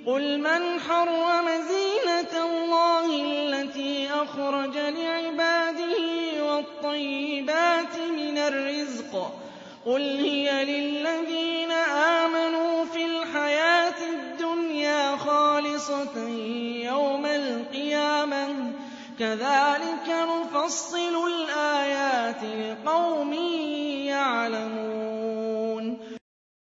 قُلْ مَنْ حَرَّمَ زِينَةَ اللَّهِ الَّتِي أَخْرَجَ لِعِبَادِهِ وَالطَّيِّبَاتِ مِنَ الرِّزْقِ ۚ قُلْ هِيَ لِلَّذِينَ آمَنُوا فِي الْحَيَاةِ الدُّنْيَا خَالِصَةً يَوْمَ الْقِيَامَةِ ۚ كَذَٰلِكَ نُفَصِّلُ الْآيَاتِ لِقَوْمٍ يَعْلَمُونَ